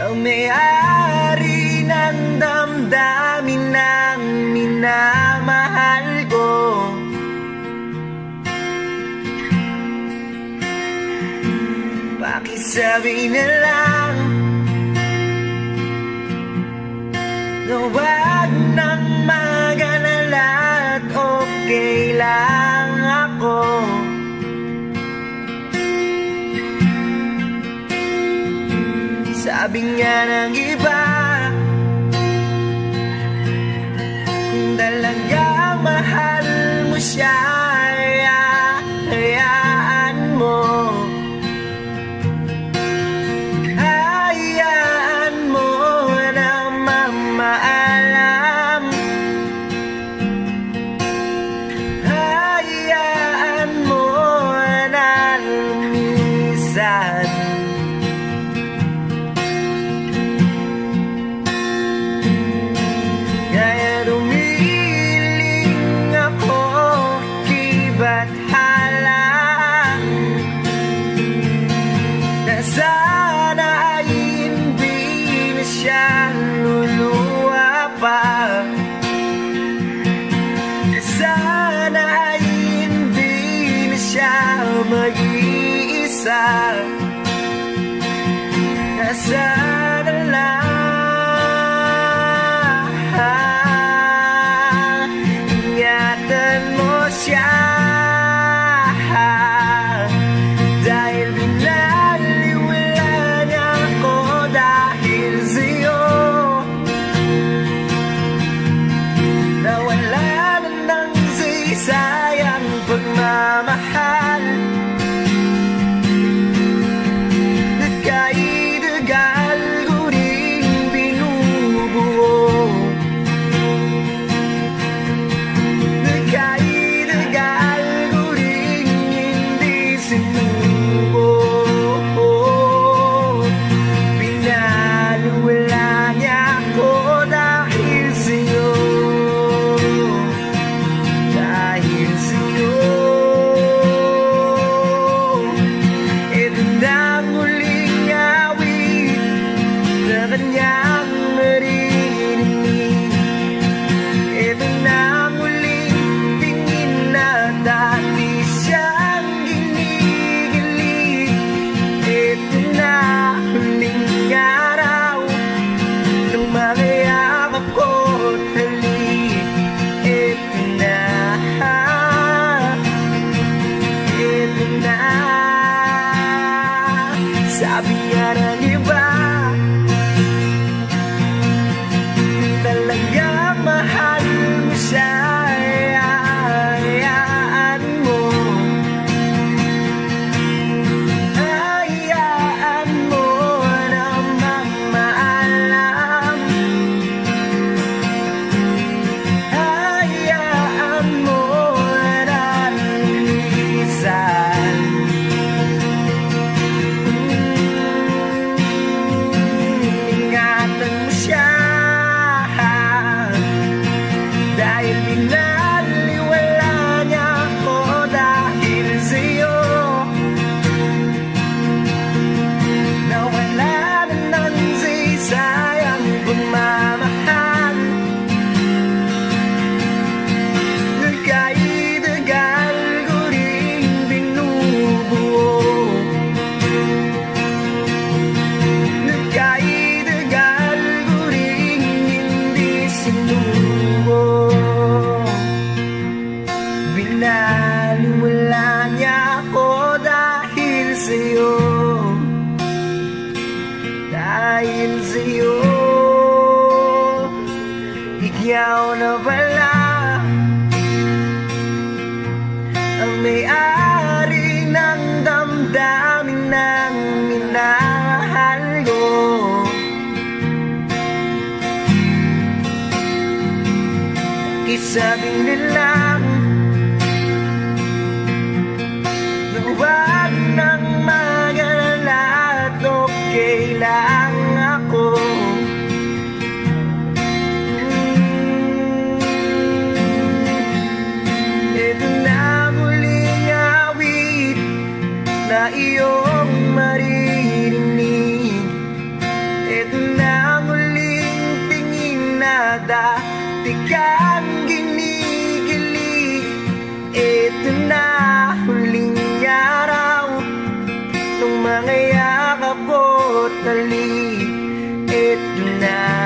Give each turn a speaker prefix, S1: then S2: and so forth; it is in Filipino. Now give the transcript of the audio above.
S1: ang may-ari ng damdamin ng minamahal ko. Pakisabi na lang na wag nang mag-alala at okay lang ako. Sabi nga ng iba, kung talagang mahal mo siya, hayaan mo. Hayaan mo na mamaalam. Hayaan mo na lumisan. Kaya dumiling ako, kiba't halang, na sana ay hindi na siya luluwa pa. Na sana ay hindi na siya mag-iisa. Na sana lang ingatan mo siya, dahil binaliwala niya ako dahil sa'yo. Nawala na ng saysayang pagmamahal, nagkaidagal ko rin binubuo. Nagkaidagal ko rin hindi sinubo. Pinaliwala niya ako dahil sa'yo. Dahil sa'yo. Ito na ang huling awit na kanyang maririnig. Ito na ang huling tingin na dati siyang ginigilig. Ito na huling araw nung makayakap ko't halik. Ito na, ito na. Sabi nga ng iba, talagang mahal mo siya, hayaan mo. Hayaan mo na mamaalam. Hayaan mo na lumisan. Ingatan mo siya, dahil binaliwala niya ako dahil sa'yo. Nawala na ng saysayang pagmamahal, nagkaidagal ko rin binubuo. Nagkaidagal ko rin hindi sinubo. Binaliwala niya ako dahil sa'yo. Dahil sa'yo. Ikaw na pala ang may-ari ng damdamin ng minamahal ko. Isabing nilang na wag nang mag-alala at okay lang ako. Ito na muling awit na iyong maririnig. Ito maliit na